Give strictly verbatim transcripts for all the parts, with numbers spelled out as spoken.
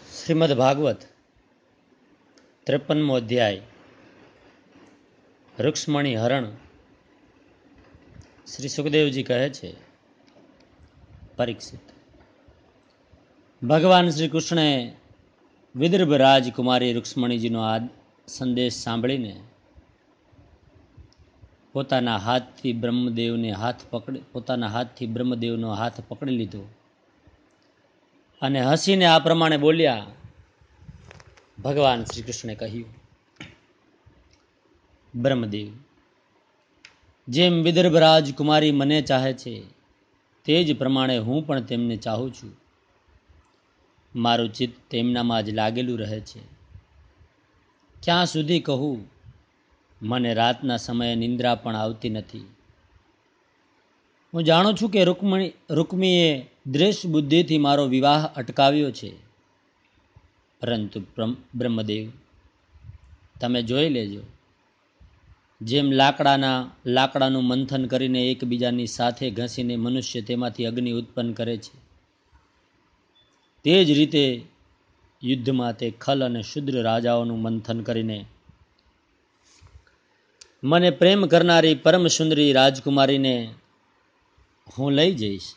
શ્રીમદ ભાગવત ત્રેપનમો અધ્યાય રૂક્ષ્મણી હરણ. શ્રી સુખદેવજી કહે છે, પરીક્ષિત, ભગવાન શ્રી કૃષ્ણે વિદર્ભ રાજકુમારી રૂક્ષ્મણીજીનો આ સંદેશ સાંભળીને પોતાના હાથથી બ્રહ્મદેવને હાથ પકડી પોતાના હાથથી બ્રહ્મદેવનો હાથ પકડી લીધો અને હસીને આ પ્રમાણે બોલ્યા. ભગવાન શ્રી કૃષ્ણે કહ્યું, બ્રહ્મદેવ, જેમ વિદર્ભ રાજકુમારી મને ચાહે છે તે જ પ્રમાણે હું પણ તેમને ચાહું છું. મારું ચિત્ત તેમનામાં જ લાગેલું રહે છે. ક્યાં સુધી કહું, મને રાતના સમયે નિંદ્રા પણ આવતી નથી. હું જાણું છું કે રૂકમણી રૂકમીએ દ્વેષ બુદ્ધિથી મારો વિવાહ અટકાવ્યો છે, પરંતુ બ્રહ્મદેવ, તમે જોઈ લેજો, જેમ લાકડાના લાકડાનું મંથન કરીને એકબીજાની સાથે ઘસીને મનુષ્ય તેમાંથી અગ્નિ ઉત્પન્ન કરે છે, તે જ રીતે યુદ્ધમાં તે ખલ અને શુદ્ર રાજાઓનું મંથન કરીને મને પ્રેમ કરનારી પરમ સુંદરી રાજકુમારીને હું લઈ જઈશ.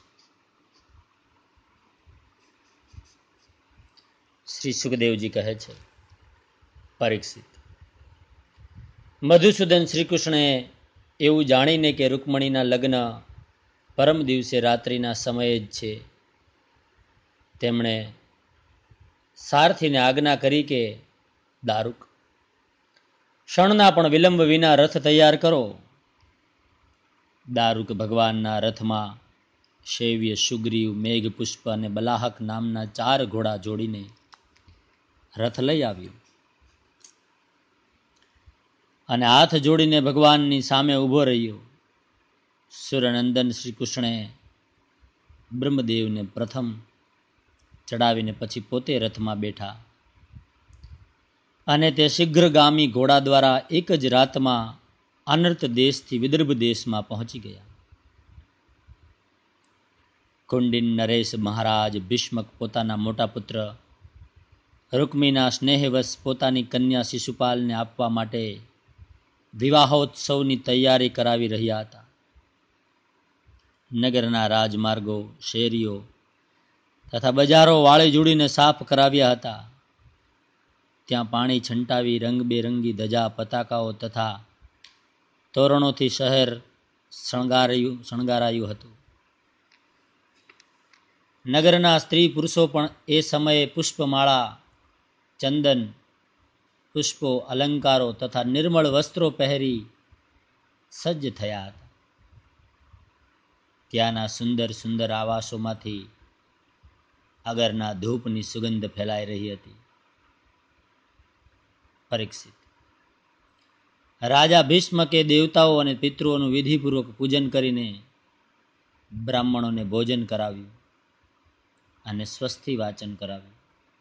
શ્રી સુખદેવજી કહે છે, પરીક્ષિત, મધુસૂદન શ્રી કૃષ્ણે એવું જાણીને કે રૂકમણીના લગ્ન પરમ દિવસે રાત્રિના સમયે જ છે, તેમણે સારથીને આજ્ઞા કરી કે દારૂક, ક્ષણના પણ વિલંબ વિના રથ તૈયાર કરો. દારૂક ભગવાનના રથમાં શૈવ્ય, સુગ્રીવ, મેઘપુષ્પ અને બલાહક નામના ચાર ઘોડા જોડીને રથ લઈ આવ્યું અને હાથ જોડીને ભગવાનની સામે ઊભો રહ્યો. સૂર્યનંદન શ્રી કૃષ્ણે બ્રહ્મદેવને પ્રથમ ચડાવીને પછી પોતે રથમાં બેઠા અને તે શીઘ્રગામી ઘોડા દ્વારા એક જ રાતમાં અનર્ત દેશથી વિદર્ભ દેશમાં પહોંચી ગયા. કુંડિન નરેશ મહારાજ ભીષ્મક પોતાના મોટા પુત્ર રૂકમીના સ્નેહવશ પોતાની કન્યા શિશુપાલને આપવા માટે વિવાહોત્સવની તૈયારી કરાવી રહ્યા હતા. નગરના રાજમાર્ગો, શેરીઓ તથા બજારો વાળી જોડીને સાફ કરાવ્યા હતા. ત્યાં પાણી છંટાવી રંગબેરંગી ધજા, પતાકાઓ તથા તોરણોથી શહેર શણગારાયું શણગારાયું હતું. નગરના સ્ત્રી પુરુષો પણ એ સમયે પુષ્પમાળા, ચંદન, પુષ્પો, અલંકારો તથા નિર્મળ વસ્ત્રો પહેરી સજ્જ થયા હતા. ત્યાંના સુંદર સુંદર આવાસોમાંથી અગરના ધૂપની સુગંધ ફેલાઈ રહી હતી. પરીક્ષિત, રાજા ભીષ્મકે દેવતાઓ અને પિતૃઓનું વિધિપૂર્વક પૂજન કરીને બ્રાહ્મણોને ભોજન કરાવ્યું અને સ્વસ્તિ વાચન કરાવ્યું.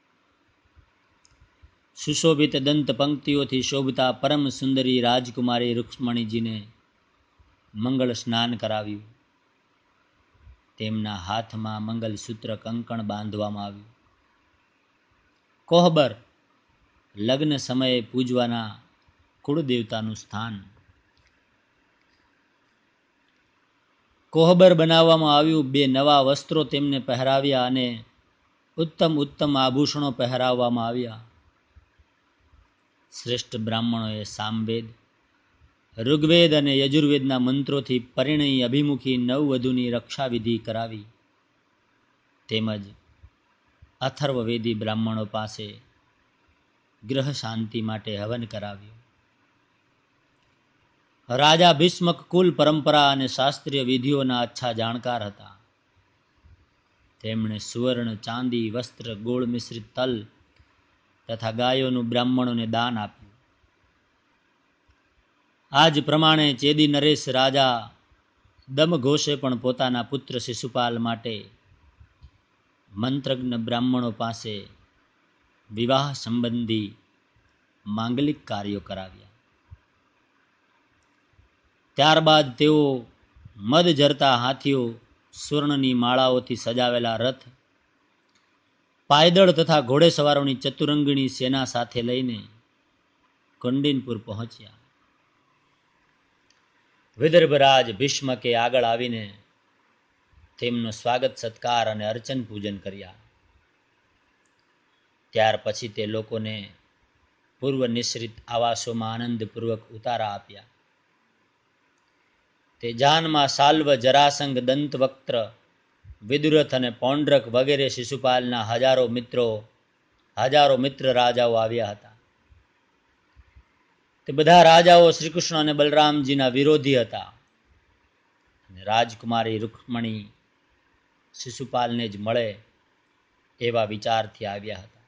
સુશોભિત દંત પંક્તિઓથી શોભતા પરમ સુંદરી રાજકુમારી રૂક્ષ્મણીજીને મંગળ સ્નાન કરાવ્યું. તેમના હાથમાં મંગલસૂત્ર કંકણ બાંધવામાં આવ્યું. કોહબર, લગ્ન સમયે પૂજવાના કુળદેવતાનું સ્થાન. કોહબર બનાવવામાં આવ્યું. બે નવા વસ્ત્રો તેમને પહેરાવ્યા અને ઉત્તમ ઉત્તમ આભૂષણો પહેરાવવામાં આવ્યા. શ્રેષ્ઠ બ્રાહ્મણોએ સામવેદ, ઋગ્વેદ અને યજુર્વેદના મંત્રોથી પરિણયી અભિમુખી નવવધૂની રક્ષાવિધિ કરાવી. તેમજ અથર્વવેદી બ્રાહ્મણો પાસે ગ્રહ શાંતિ માટે હવન કરાવ્યું. રાજા ભીષ્મક કુલ પરંપરા અને શાસ્ત્રીય વિધિઓના અચ્છા જાણકાર હતા. તેમણે સુવર્ણ, ચાંદી, વસ્ત્ર, ગોળ મિશ્રિત તલ તથા ગાયોનું બ્રાહ્મણોને દાન આપ્યું. આ જ પ્રમાણે ચેદી નરેશ રાજા દમઘોષે પણ પોતાના પુત્ર શિશુપાલ માટે મંત્રજ્ઞ બ્રાહ્મણો પાસે વિવાહ સંબંધી માંગલિક કાર્યો કરાવ્યા. ત્યારબાદ તેઓ મદ ઝરતા હાથીઓ, સુવર્ણની માળાઓથી સજાવેલા રથ, પાયદળ તથા ઘોડેસવારોની ચતુરંગીણી સેના સાથે લઈને કુંડિનપુર પહોંચ્યા. વિદર્ભરાજ ભીષ્મકે આગળ આવીને તેમનો સ્વાગત સત્કાર અને અર્ચન પૂજન કર્યા. ત્યાર પછી તે લોકોને પૂર્વ નિશ્રિત આવાસોમાં આનંદપૂર્વક ઉતારા આપ્યા. તે જાનમાં સાલ્વ, જરાસંઘ, દંતવક્ત્ર, વિદુરથ અને પૌંડ્રક વગેરે શિશુપાલના હજારો મિત્રો હજારો મિત્ર રાજાઓ આવ્યા હતા. તે બધા રાજાઓ શ્રીકૃષ્ણ અને બલરામજીના વિરોધી હતા અને રાજકુમારી રૂક્મણી શિશુપાલને જ મળે એવા વિચારથી આવ્યા હતા.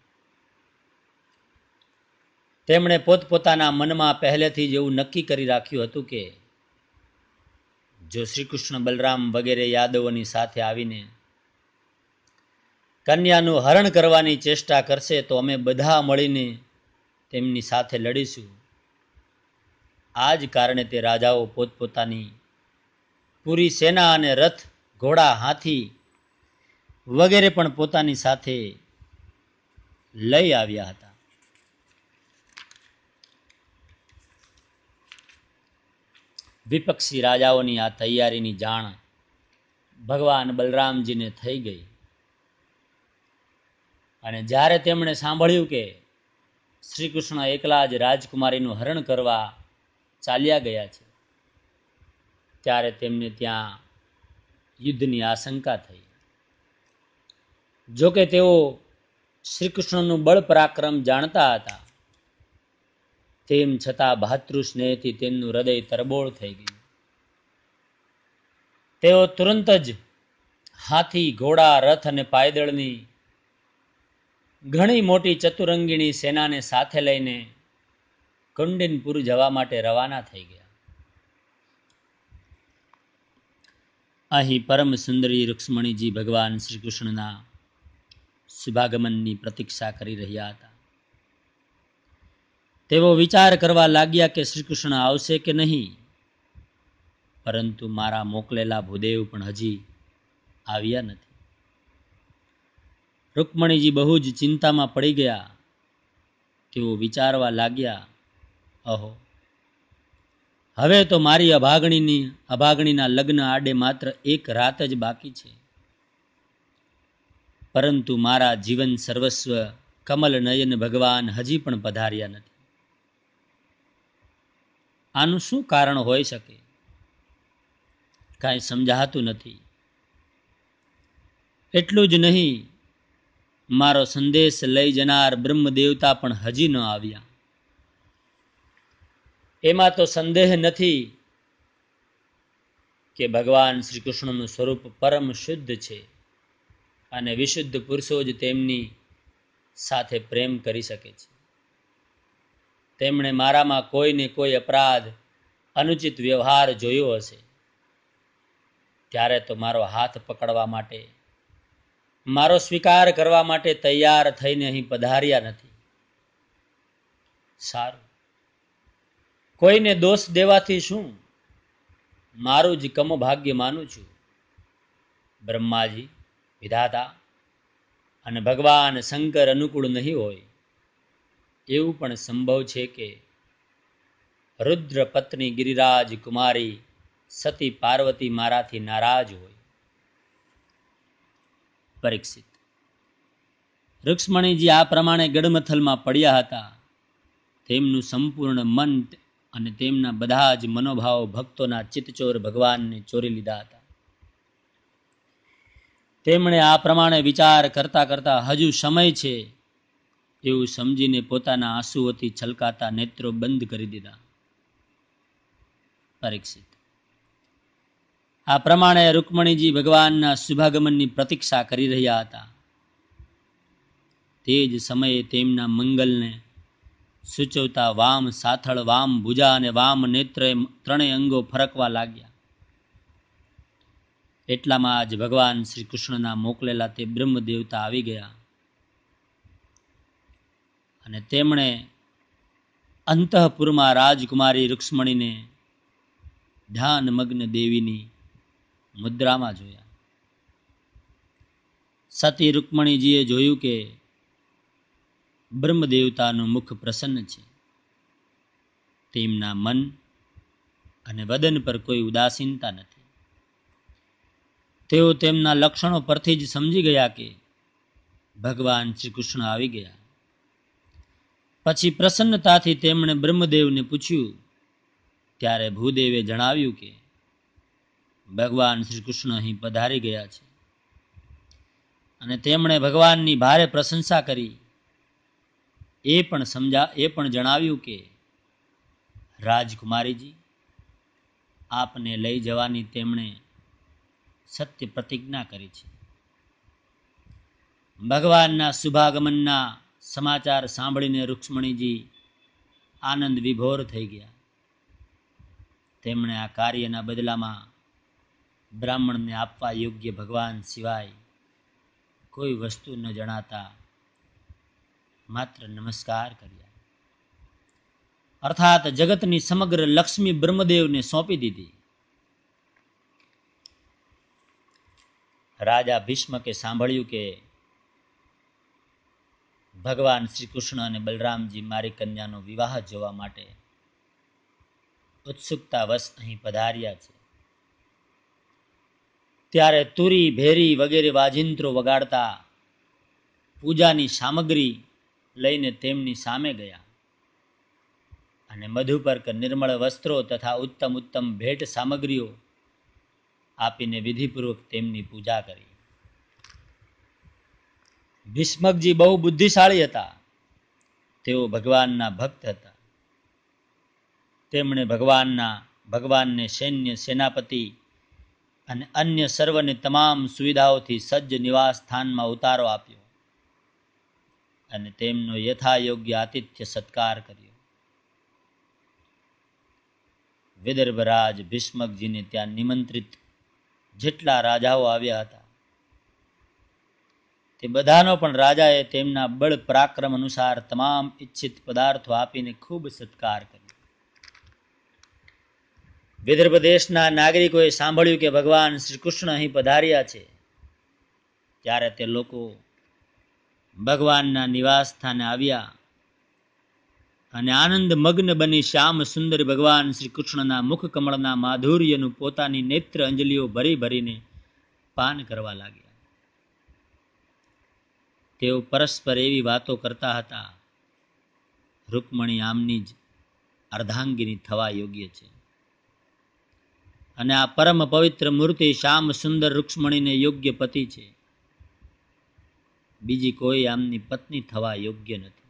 તેમણે પોતપોતાના મનમાં પહેલેથી જ એવું નક્કી કરી રાખ્યું હતું કે જો શ્રીકૃષ્ણ બલરામ વગેરે યાદવોની સાથે આવીને કન્યાનું હરણ કરવાની ચેષ્ટા કરશે તો અમે બધા મળીને તેમની સાથે લડીશું. આ જ કારણે તે રાજાઓ પોતપોતાની પૂરી સેના અને રથ, ઘોડા, હાથી વગેરે પણ પોતાની સાથે લઈ આવ્યા હતા. વિપક્ષી રાજાઓની આ તૈયારીની જાણ ભગવાન બલરામજીને થઈ ગઈ અને જ્યારે તેમણે સાંભળ્યું કે શ્રી કૃષ્ણ એકલા જ રાજકુમારીનું હરણ કરવા ચાલ્યા ગયા છે, ત્યારે તેમને ત્યાં યુદ્ધની આશંકા થઈ. જોકે તેઓ શ્રી કૃષ્ણનું બળ પરાક્રમ જાણતા હતા, તેમ છતાં ભાતૃ સ્નેહથી તેમનું હૃદય તરબોળ થઈ ગયું. તેઓ તુરંત જ હાથી, ઘોડા, રથ અને પાયદળની ઘણી મોટી ચતુરંગીણી સેનાને સાથે લઈને કુંડિનપુર જવા માટે રવાના થઈ ગયા. અહીં પરમ સુંદરી રૂક્ષ્મણીજી ભગવાન શ્રી કૃષ્ણના શુભાગમનની પ્રતીક્ષા કરી રહ્યા હતા. તેઓ વિચાર કરવા લાગ્યા કે શ્રી કૃષ્ણ આવશે કે નહીં, પરંતુ મારા મોકલેલા ભૂદેવ પણ હજી આવ્યા નથી. રૂક્મણીજી બહુ જ ચિંતામાં પડી ગયા. તેઓ વિચારવા લાગ્યા, અહો, હવે તો મારી અભાગણીની અભાગણીના લગ્ન આડે માત્ર એક રાત જ બાકી છે, પરંતુ મારા જીવન સર્વસ્વ કમલ નયન ભગવાન હજી પણ પધાર્યા નથી. આનું શું કારણ હોઈ શકે? કાંઈ સમજાતું નથી. એટલું જ નહીં, મારો સંદેશ લઈ જનાર બ્રહ્મ દેવતા પણ હજી ન આવ્યા. એમાં તો સંદેહ નથી કે ભગવાન શ્રી કૃષ્ણનું સ્વરૂપ પરમ શુદ્ધ છે અને વિશુદ્ધ પુરુષો જ તેમની સાથે પ્રેમ કરી શકે છે. તેમણે મારામાં કોઈને કોઈ અપરાધ, અનુચિત વ્યવહાર જોયો હશે, ત્યારે તો મારો હાથ પકડવા માટે, મારો સ્વીકાર કરવા માટે તૈયાર થઈને અહીં પધાર્યા નથી. સારું, કોઈને દોષ દેવાથી શું, મારું જ કમ ભાગ્ય માનું છું. બ્રહ્માજી, વિધાતા અને ભગવાન શંકર અનુકૂળ નહીં હોય એવું પણ સંભવ છે કે રુદ્ર પત્ની ગિરિરાજ કુમારી સતી પાર્વતી મારાથી નારાજ હોય. પરીક્ષિત, રૂક્ષ્મણીજી આ પ્રમાણે ગડમથલમાં પડ્યા હતા. તેમનું સંપૂર્ણ મન અને તેમના બધા જ મનોભાવ ભક્તોના ચિત્તચોર ભગવાનને ચોરી લીધા હતા. તેમણે આ પ્રમાણે વિચાર કરતા કરતા હજુ સમય છે એવું સમજીને પોતાના આંસુઓથી છલકાતા નેત્રો બંધ કરી દીધા. પરીક્ષિત, આ પ્રમાણે રૂક્મણીજી ભગવાનના શુભાગમનની પ્રતીક્ષા કરી રહ્યા હતા. તે જ સમયે તેમના મંગલને સૂચવતા વામ સાથળ, વામ ભુજા અને વામ નેત્ર ત્રણેય અંગો ફરકવા લાગ્યા. એટલામાં જ ભગવાન શ્રી કૃષ્ણના મોકલેલા તે બ્રહ્મ દેવતા આવી ગયા અને તેમણે અંતઃપુરમાં રાજકુમારી રૂક્ષ્મણીને ધ્યાનમગ્ન દેવીની મુદ્રામાં જોયા. સતી રૂક્મણીજીએ જોયું કે બ્રહ્મદેવતાનું મુખ પ્રસન્ન છે. તેમના મન અને વદન પર કોઈ ઉદાસીનતા નથી. તેઓ તેમના લક્ષણો પરથી જ સમજી ગયા કે ભગવાન શ્રી કૃષ્ણ આવી ગયા. પછી પ્રસન્નતાથી તેમણે બ્રહ્મદેવને પૂછ્યું. ત્યારે ભૂદેવે જણાવ્યું કે ભગવાન શ્રી કૃષ્ણ અહીં પધારી ગયા છે. અને તેમણે ભગવાનની ભારે પ્રશંસા કરી. એ પણ સમજા એ પણ જણાવ્યું કે રાજકુમારીજી, આપને લઈ જવાની તેમણે સત્ય પ્રતિજ્ઞા કરી છે. ભગવાનના શુભાગમનના સમાચાર સાંભળીને રૂક્ષ્મણીજી આનંદ વિભોર થઈ ગયા. તેમણે આ કાર્યના બદલામાં બ્રાહ્મણને આપવા યોગ્ય ભગવાન સિવાય કોઈ વસ્તુ ન જણાતા માત્ર નમસ્કાર કર્યા. અર્થાત જગતની સમગ્ર લક્ષ્મી બ્રહ્મદેવને સોંપી દીધી. રાજા ભીષ્મકે સાંભળ્યું કે ભગવાન શ્રી કૃષ્ણ અને બલરામજી મારી કન્યાનો વિવાહ જોવા માટે ઉત્સુકતાવશ અહીં પધાર્યા છે. ત્યારે તુરી, ભેરી વગેરે વાજિંત્રો વગાડતા પૂજાની સામગ્રી લઈને તેમની સામે ગયા અને મધુપર્ક, નિર્મળ વસ્ત્રો તથા ઉત્તમ ઉત્તમ ભેટ સામગ્રીઓ આપીને વિધિપૂર્વક તેમની પૂજા કરી. ભીષ્મકજી બહુ બુદ્ધિશાળી હતા. તેઓ ભગવાનના ભક્ત હતા. તેમણે ભગવાનના ભગવાનને સૈન્ય, સેનાપતિ અને અન્ય સર્વની તમામ સુવિધાઓથી સજ્જ નિવાસ સ્થાનમાં ઉતારો આપ્યો અને તેમનો યથાયોગ્ય આતિથ્ય સત્કાર કર્યો. વિદર્ભરાજ ભીષ્મકજીને ત્યાં નિમંત્રિત જેટલા રાજાઓ આવ્યા હતા તે બધાનો પણ રાજાએ તેમના બળ પરાક્રમ અનુસાર તમામ ઈચ્છિત પદાર્થો આપીને ખૂબ સત્કાર કર્યો. વિદર્ભ દેશના નાગરિકોએ સાંભળ્યું કે ભગવાન શ્રી કૃષ્ણ અહીં પધાર્યા છે. ત્યારે તે લોકો ભગવાનના નિવાસ સ્થાને આવ્યા અને આનંદ મગ્ન બની શ્યામ સુંદર ભગવાન શ્રી કૃષ્ણના મુખ કમળના માધુર્યનું પોતાની નેત્ર અંજલિઓ ભરી ભરીને પાન કરવા લાગ્યા. તેઓ પરસ્પર એવી વાતો કરતા હતા, રૂકમણી આમની જ અર્ધાંગિની થવા યોગ્ય છે અને આ પરમ પવિત્ર મૂર્તિ શ્યામ સુંદર રૂક્ષ્મણીને યોગ્ય પતિ છે. બીજી કોઈ આમની પત્ની થવા યોગ્ય નથી.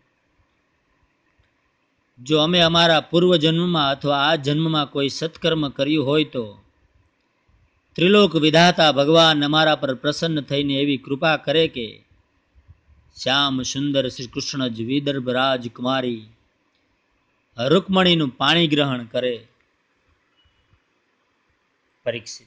જો અમે અમારા પૂર્વ જન્મમાં અથવા આ જન્મમાં કોઈ સત્કર્મ કર્યું હોય તો ત્રિલોક વિધાતા ભગવાન અમારા પર પ્રસન્ન થઈને એવી કૃપા કરે કે શ્યામ સુંદર શ્રી કૃષ્ણ જ વિદર્ભ રાજકુમારી રૂકમણીનું પાણી ગ્રહણ કરે. પરીક્ષિત,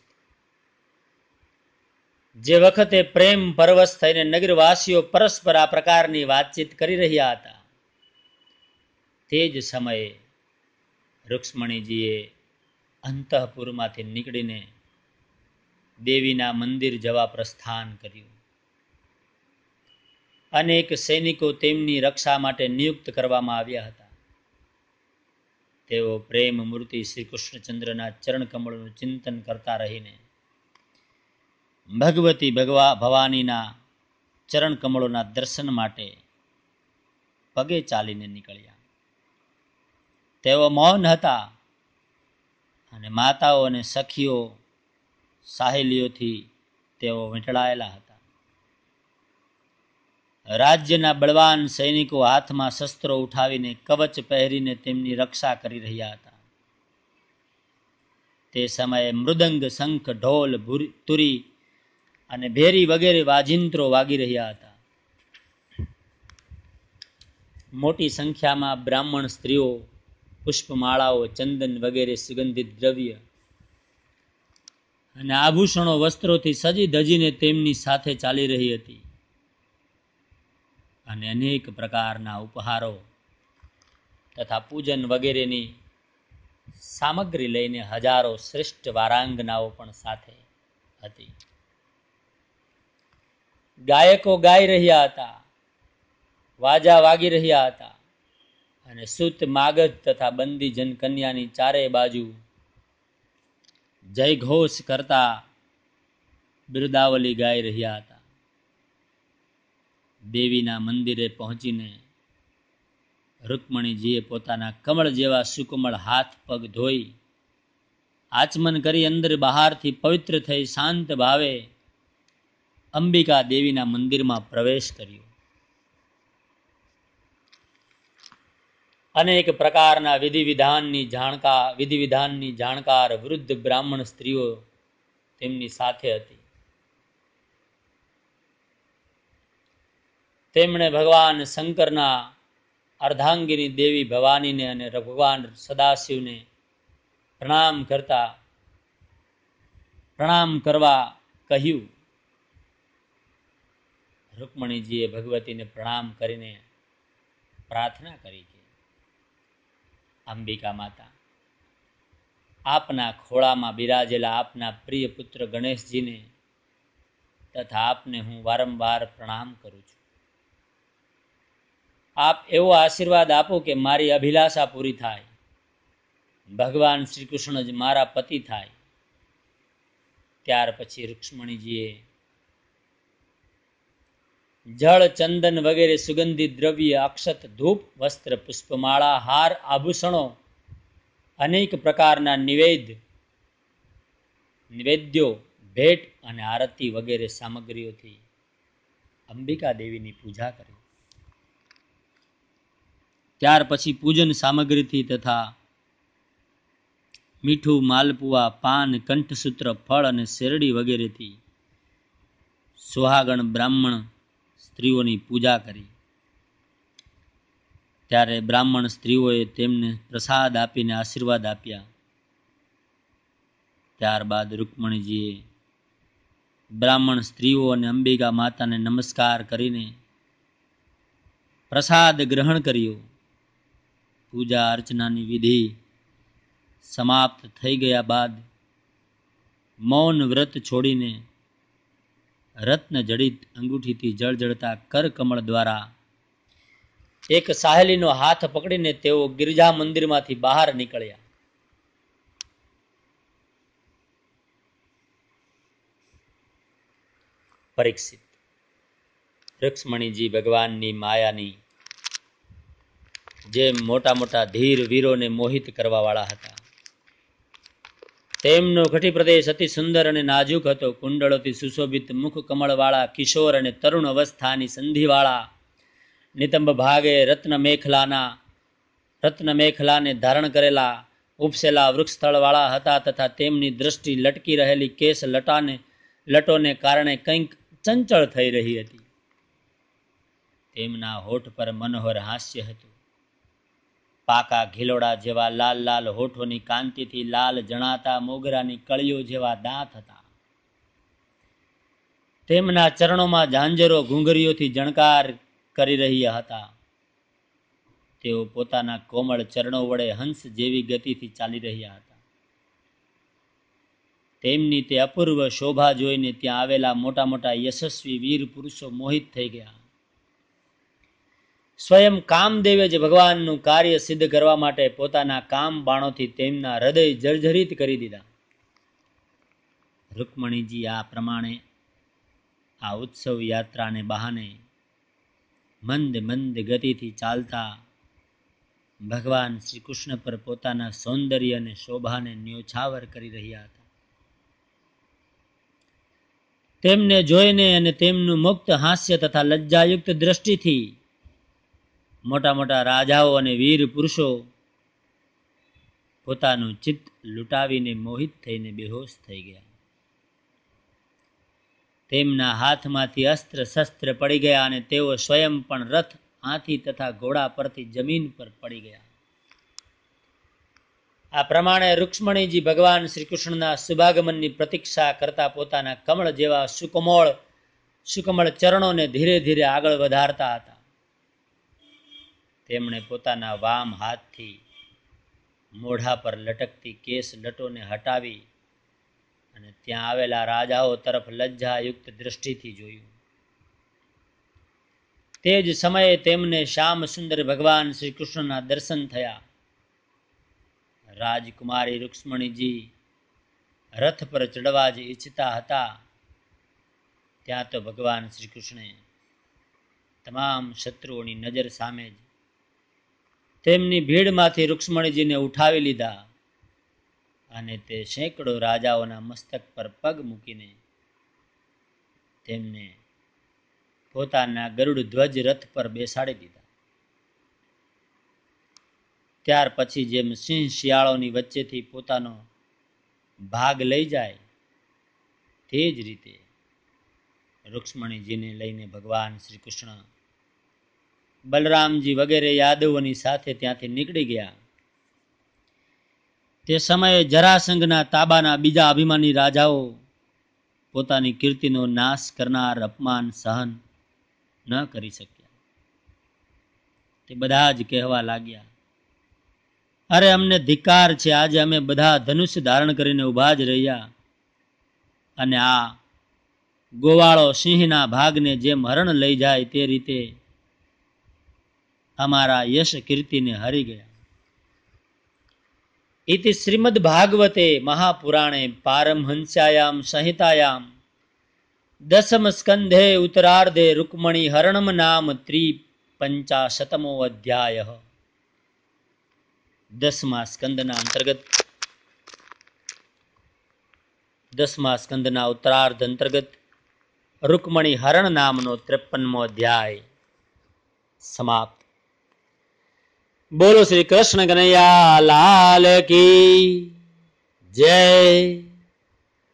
જે વખતે પ્રેમ પરવશ થઈને નગરવાસીઓ પરસ્પર આ પ્રકારની વાતચીત કરી રહ્યા હતા તે જ સમયે રૂક્ષ્મણીજીએ અંતઃપુરમાંથી નીકળીને દેવીના મંદિર જવા પ્રસ્થાન કર્યું. અનેક સૈનિકો તેમની રક્ષા માટે નિયુક્ત કરવામાં આવ્યા હતા. તેઓ પ્રેમ મૂર્તિ શ્રી કૃષ્ણચંદ્રના ચરણ કમળનું ચિંતન કરતા રહીને ભગવતી ભગવા ભવાનીના ચરણ કમળોના દર્શન માટે પગે ચાલીને નીકળ્યા. તેઓ મૌન હતા અને માતાઓ અને સખીઓ સાહેલીઓથી તેઓ વીંટળાયેલા હતા. રાજ્યના બળવાન સૈનિકો હાથમાં શસ્ત્રો ઉઠાવીને કવચ પહેરીને તેમની રક્ષા કરી રહ્યા હતા. તે સમયે મૃદંગ, શંખ, ઢોલ, તુરી અને ભેરી વગેરે વાજિંત્રો વાગી રહ્યા હતા. મોટી સંખ્યામાં બ્રાહ્મણ સ્ત્રીઓ પુષ્પમાળાઓ, ચંદન વગેરે સુગંધિત દ્રવ્ય અને આભૂષણો વસ્ત્રોથી સજી ધજીને તેમની સાથે ચાલી રહી હતી અને અનેક પ્રકારના ઉપહારો તથા પૂજન વગેરેની સામગ્રી લઈને હજારો શ્રેષ્ઠ વારાંગનાઓ પણ સાથે હતી. ગાયકો ગાઈ રહ્યા હતા વાજા વાગી રહ્યા હતા અને સુત માગધ તથા બંદી જન કન્યાની ચારે બાજુ જય ઘોષ કરતા બિરદાવલી ગાઈ રહ્યા હતા. દેવીના મંદિરે પહોંચીને રૂકમણીજીએ પોતાના કમળ જેવા સુકોમળ હાથ પગ ધોઈ આચમન કરી અંદર બહારથી પવિત્ર થઈ શાંત ભાવે અંબિકા દેવીના મંદિરમાં પ્રવેશ કર્યો. અનેક પ્રકારના વિધિ વિધાનની જાણકાર વિધિ વિધાનની જાણકાર વૃદ્ધ બ્રાહ્મણ સ્ત્રીઓ તેમની સાથે હતી. તેમણે ભગવાન શંકરના અર્ધાંગિની દેવી ભવાનીને અને ભગવાન સદાશિવને પ્રણામ કરતા પ્રણામ કરવા કહ્યું. રૂકમણીજીએ ભગવતીને પ્રણામ કરીને પ્રાર્થના કરી કે અંબિકા માતા, આપના ખોળામાં બિરાજેલા આપના પ્રિય પુત્ર ગણેશજીને તથા આપને હું વારંવાર પ્રણામ કરું છું. આપ એવો આશીર્વાદ આપો કે મારી અભિલાષા પૂરી થાય, ભગવાન શ્રી કૃષ્ણ જ મારા પતિ થાય. ત્યાર પછી રૂક્ષ્મણીજીએ જળ, ચંદન વગેરે સુગંધિત દ્રવ્ય, અક્ષત, ધૂપ, વસ્ત્ર, પુષ્પમાળા, હાર, આભૂષણો, અનેક પ્રકારના નિવેદ નિવેદ્યો, ભેટ અને આરતી વગેરે સામગ્રીઓથી અંબિકા દેવીની પૂજા કરી. ત્યાર પછી પૂજન સામગ્રીથી તથા મીઠું, માલપુઆ, પાન, કંઠસૂત્ર, ફળ અને શેરડી વગેરેથી સુહાગણ બ્રાહ્મણ સ્ત્રીઓની પૂજા કરી. ત્યારે બ્રાહ્મણ સ્ત્રીઓએ તેમને પ્રસાદ આપીને આશીર્વાદ આપ્યા. ત્યારબાદ રૂકમણીજીએ બ્રાહ્મણ સ્ત્રીઓ અને અંબિકા માતાને નમસ્કાર કરીને પ્રસાદ ગ્રહણ કર્યો. પૂજા અર્ચનાની વિધિ સમાપ્ત થઈ ગયા બાદ મૌન વ્રત છોડીને રત્ન જડિત અંગૂઠીથી જળજળતા કરકમળ દ્વારા એક સાહેલીનો હાથ પકડીને તેઓ ગિરજા મંદિરમાંથી બહાર નીકળ્યા. પરીક્ષિત, રૂક્ષ્મણીજી ભગવાનની માયાની જેમ મોટા મોટા ધીર વીરોને મોહિત કરવા વાળા હતા. તેમનો ઘટી પ્રદેશ અતિ સુંદર અને નાજુક હતો. કુંડળોથી સુશોભિત મુખ કમળવાળા કિશોર અને તરુણ અવસ્થાની સંધિવાળા નિતંબ ભાગે રત્ન મેખલાના રત્ન મેખલાને ધારણ કરેલા ઉપસેલા વૃક્ષસ્થળવાળા હતા તથા તેમની દ્રષ્ટિ લટકી રહેલી કેસ લટાને લટોને કારણે કંઈક ચંચળ થઈ રહી હતી. તેમના હોઠ પર મનોહર હાસ્ય હતું. પાકા ઘીલોડા જેવા લાલ લાલ હોઠોની કાંતિથી લાલ જણાતા મોગરાની કળીઓ જેવા દાંત હતા. તેમના ચરણોમાં ઝાંઝરો ઘૂંઘરીઓથી જણકાર કરી રહ્યા હતા. તેઓ પોતાના કોમળ ચરણો વડે હંસ જેવી ગતિથી ચાલી રહ્યા હતા. તેમની તે અપૂર્વ શોભા જોઈને ત્યાં આવેલા મોટા મોટા યશસ્વી વીર પુરુષો મોહિત થઈ ગયા. સ્વયં કામદેવે જ ભગવાનનું કાર્ય સિદ્ધ કરવા માટે પોતાના કામ બાણોથી તેમના હૃદય જર્જરિત કરી દીધા. રૂકમણીજી આ પ્રમાણે આ ઉત્સવ યાત્રાને બહાને મંદ મંદ ગતિથી ચાલતા ભગવાન શ્રી કૃષ્ણ પર પોતાના સૌંદર્ય અને શોભાને ન્યોછાવર કરી રહ્યા હતા. તેમને જોઈને અને તેમનું મુક્ત હાસ્ય તથા લજ્જાયુક્ત દ્રષ્ટિથી મોટા મોટા રાજાઓ અને વીર પુરુષો પોતાનું ચિત્ત લૂંટાવીને મોહિત થઈને બેહોશ થઈ ગયા. તેમના હાથમાંથી અસ્ત્ર શસ્ત્ર પડી ગયા અને તેઓ સ્વયં પણ રથ, હાથી તથા ઘોડા પરથી જમીન પર પડી ગયા. આ પ્રમાણે રૂક્ષ્મણીજી ભગવાન શ્રી કૃષ્ણના શુભાગમનની પ્રતીક્ષા કરતા પોતાના કમળ જેવા સુકોમળ સુકમળ ચરણોને ધીરે ધીરે આગળ વધારતા હતા. તેમણે પોતાના વામ હાથથી મોઢા પર લટકતી કેસ લટોને હટાવી અને ત્યાં આવેલા રાજાઓ તરફ લજ્જાયુક્ત દ્રષ્ટિથી જોયું. તે જ સમયે તેમને શ્યામ સુંદર ભગવાન શ્રી કૃષ્ણના દર્શન થયા. રાજકુમારી રૂક્ષ્મણીજી રથ પર ચડવા જ ઈચ્છતા હતા, ત્યાં તો ભગવાન શ્રી કૃષ્ણે તમામ શત્રુઓની નજર સામે જ તેમની ભીડમાંથી રૂક્ષ્મણીજીને ઉઠાવી લીધા અને તે સેંકડો રાજાઓના મસ્તક પર પગ મૂકીને તેમને પોતાના ગરુડ ધ્વજ રથ પર બેસાડી દીધા. ત્યાર પછી જેમ સિંહ શિયાળોની વચ્ચેથી પોતાનો ભાગ લઈ જાય, તે જ રીતે રૂક્ષ્મણીજીને લઈને ભગવાન શ્રી કૃષ્ણ બલરામજી વગેરે યાદવોની સાથે ત્યાંથી નીકળી ગયા. તે સમયે જરાસંઘના તાબાના બીજા અભિમાની રાજાઓ પોતાની કીર્તિનો નાશ કરનાર અપમાન સહન ન કરી શક્યા. તે બધા જ કહેવા લાગ્યા, અરે અમને ધિક્કાર છે, આજે અમે બધા ધનુષ્ય ધારણ કરીને ઊભા જ રહ્યા અને આ ગોવાળો સિંહના ભાગને જેમ હરણ લઈ જાય તે રીતે અમારા યશ કીર્તિને હરી ગયા. ઇતિ શ્રીમદ ભાગવતે મહાપુરાણે પારમહંસ્યાયામ સંહિતાયામ દસમ સ્કંધે ઉત્તરાર્ધે રૂકમણી હરણમ નામ ત્રિપંચાશતમો અધ્યાય. દસમા સ્કંદના અંતર્ગત દસમા સ્કંદના ઉત્તરાર્ધ અંતર્ગત રૂકમણી હરણ નામનો ત્રેપનમો અધ્યાય સમાપ્ત. બોલો શ્રી કૃષ્ણ કનૈયા લાલ કી જય.